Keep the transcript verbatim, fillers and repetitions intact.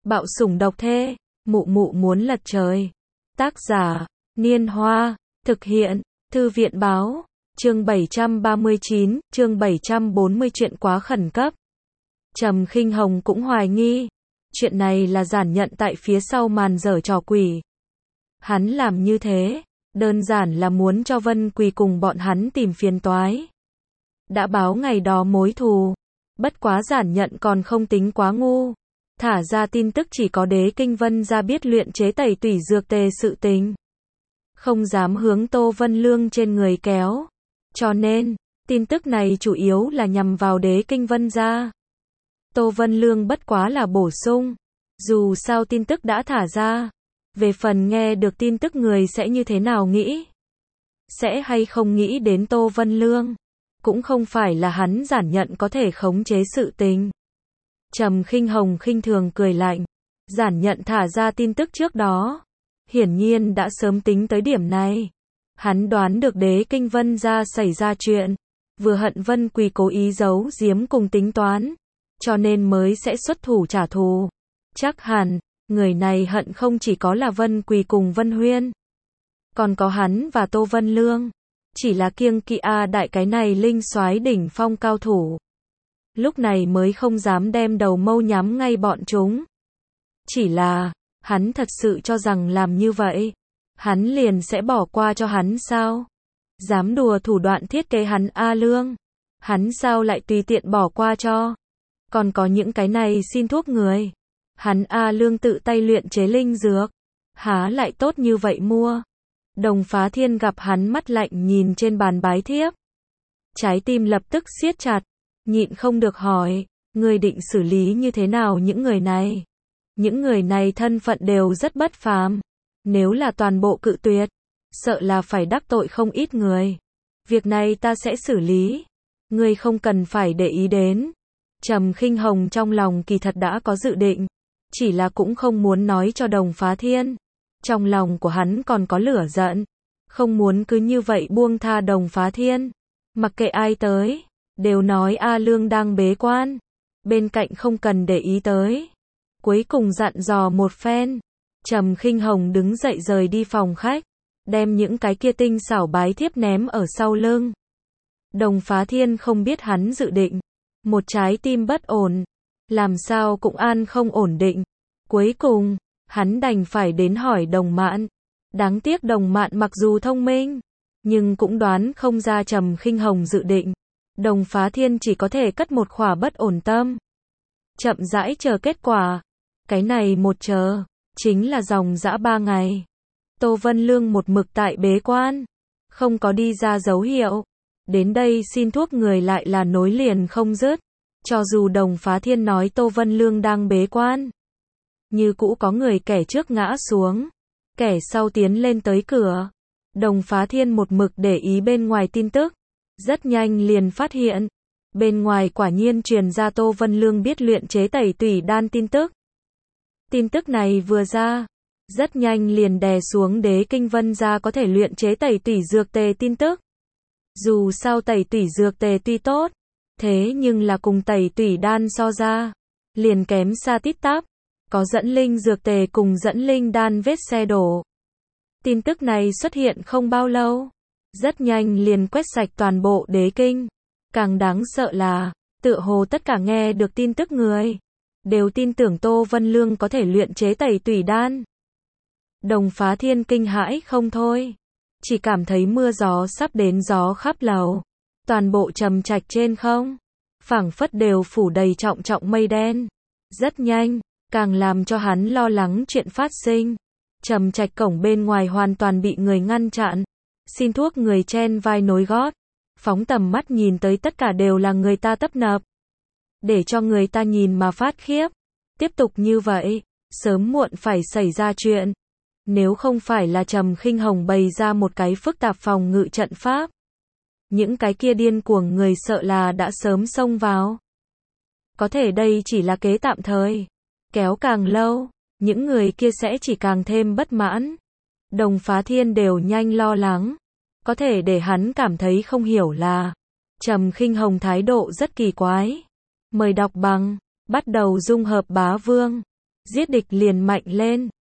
Bạo sủng độc thê, mụ mụ muốn lật trời. Tác giả, Niên Hoa, thực hiện, Thư viện Báo, chương bảy trăm ba mươi chín, chương bảy trăm bốn mươi chuyện quá khẩn cấp. Trầm Khinh Hồng cũng hoài nghi, chuyện này là giản nhận tại phía sau màn giở trò quỷ. Hắn làm như thế, đơn giản là muốn cho Vân Quỳ cùng bọn hắn tìm phiền toái. Đã báo ngày đó mối thù, bất quá giản nhận còn không tính quá ngu. Thả ra tin tức chỉ có Đế Kinh Vân gia biết luyện chế tẩy tủy dược tề sự tình. Không dám hướng Tô Vân Lương trên người kéo. Cho nên, tin tức này chủ yếu là nhằm vào Đế Kinh Vân gia. Tô Vân Lương bất quá là bổ sung. Dù sao tin tức đã thả ra. Về phần nghe được tin tức người sẽ như thế nào nghĩ. Sẽ hay không nghĩ đến Tô Vân Lương. Cũng không phải là hắn giản nhận có thể khống chế sự tình. Trầm Khinh Hồng khinh thường cười lạnh. Giản nhận thả ra tin tức trước đó. Hiển nhiên đã sớm tính tới điểm này. Hắn đoán được Đế Kinh Vân gia xảy ra chuyện. Vừa hận Vân Quỳ cố ý giấu giếm cùng tính toán. Cho nên mới sẽ xuất thủ trả thù. Chắc hẳn, người này hận không chỉ có là Vân Quỳ cùng Vân Huyên. Còn có hắn và Tô Vân Lương. Chỉ là kiêng kỵ a đại cái này linh soái đỉnh phong cao thủ. Lúc này mới không dám đem đầu mâu nhắm ngay bọn chúng. Chỉ là, hắn thật sự cho rằng làm như vậy, hắn liền sẽ bỏ qua cho hắn sao? Dám đùa thủ đoạn thiết kế hắn A Lương, hắn sao lại tùy tiện bỏ qua cho? Còn có những cái này xin thuốc người, hắn A Lương tự tay luyện chế linh dược, há lại tốt như vậy mua? Đồng Phá Thiên gặp hắn mắt lạnh nhìn trên bàn bái thiếp, trái tim lập tức siết chặt. Nhịn không được hỏi, ngươi định xử lý như thế nào những người này? Những người này thân phận đều rất bất phàm. Nếu là toàn bộ cự tuyệt, sợ là phải đắc tội không ít người. Việc này ta sẽ xử lý. Ngươi không cần phải để ý đến. Trầm Khinh Hồng trong lòng kỳ thật đã có dự định. Chỉ là cũng không muốn nói cho Đồng Phá Thiên. Trong lòng của hắn còn có lửa giận. Không muốn cứ như vậy buông tha Đồng Phá Thiên. Mặc kệ ai tới. Đều nói A Lương đang bế quan. Bên cạnh không cần để ý tới. Cuối cùng dặn dò một phen. Trầm Khinh Hồng đứng dậy rời đi phòng khách. Đem những cái kia tinh xảo bái thiếp ném ở sau lưng. Đồng Phá Thiên không biết hắn dự định. Một trái tim bất ổn. Làm sao cũng an không ổn định. Cuối cùng, hắn đành phải đến hỏi Đồng Mạn. Đáng tiếc Đồng Mạn mặc dù thông minh. Nhưng cũng đoán không ra Trầm Khinh Hồng dự định. Đồng Phá Thiên chỉ có thể cất một khỏa bất ổn tâm. Chậm rãi chờ kết quả. Cái này một chờ, chính là dòng dã ba ngày. Tô Vân Lương một mực tại bế quan. Không có đi ra dấu hiệu. Đến đây xin thuốc người lại là nối liền không dứt. Cho dù Đồng Phá Thiên nói Tô Vân Lương đang bế quan. Như cũ có người kẻ trước ngã xuống. Kẻ sau tiến lên tới cửa. Đồng Phá Thiên một mực để ý bên ngoài tin tức. Rất nhanh liền phát hiện, bên ngoài quả nhiên truyền ra Tô Vân Lương biết luyện chế tẩy tủy đan tin tức. Tin tức này vừa ra, rất nhanh liền đè xuống Đế Kinh Vân gia có thể luyện chế tẩy tủy dược tề tin tức. Dù sao tẩy tủy dược tề tuy tốt, thế nhưng là cùng tẩy tủy đan so ra, liền kém xa tít tắp, có dẫn linh dược tề cùng dẫn linh đan vết xe đổ. Tin tức này xuất hiện không bao lâu. Rất nhanh liền quét sạch toàn bộ Đế Kinh. Càng đáng sợ là, tựa hồ tất cả nghe được tin tức người, đều tin tưởng Tô Vân Lương có thể luyện chế tẩy tủy đan. Đồng Phá Thiên kinh hãi không thôi. Chỉ cảm thấy mưa gió sắp đến gió khắp lầu. Toàn bộ trầm trạch trên không. Phảng phất đều phủ đầy trọng trọng mây đen. Rất nhanh, càng làm cho hắn lo lắng chuyện phát sinh. Trầm trạch cổng bên ngoài hoàn toàn bị người ngăn chặn. Xin thuốc người chen vai nối gót. Phóng tầm mắt nhìn tới tất cả đều là người ta tấp nập. Để cho người ta nhìn mà phát khiếp. Tiếp tục như vậy, sớm muộn phải xảy ra chuyện. Nếu không phải là Trầm Khinh Hồng bày ra một cái phức tạp phòng ngự trận pháp. Những cái kia điên cuồng người sợ là đã sớm xông vào. Có thể đây chỉ là kế tạm thời. Kéo càng lâu, những người kia sẽ chỉ càng thêm bất mãn. Đồng Phá Thiên đều nhanh lo lắng. Có thể để hắn cảm thấy không hiểu là Trầm Khinh Hồng thái độ rất kỳ quái. Mời đọc bằng Bắt đầu dung hợp bá vương. Giết địch liền mạnh lên.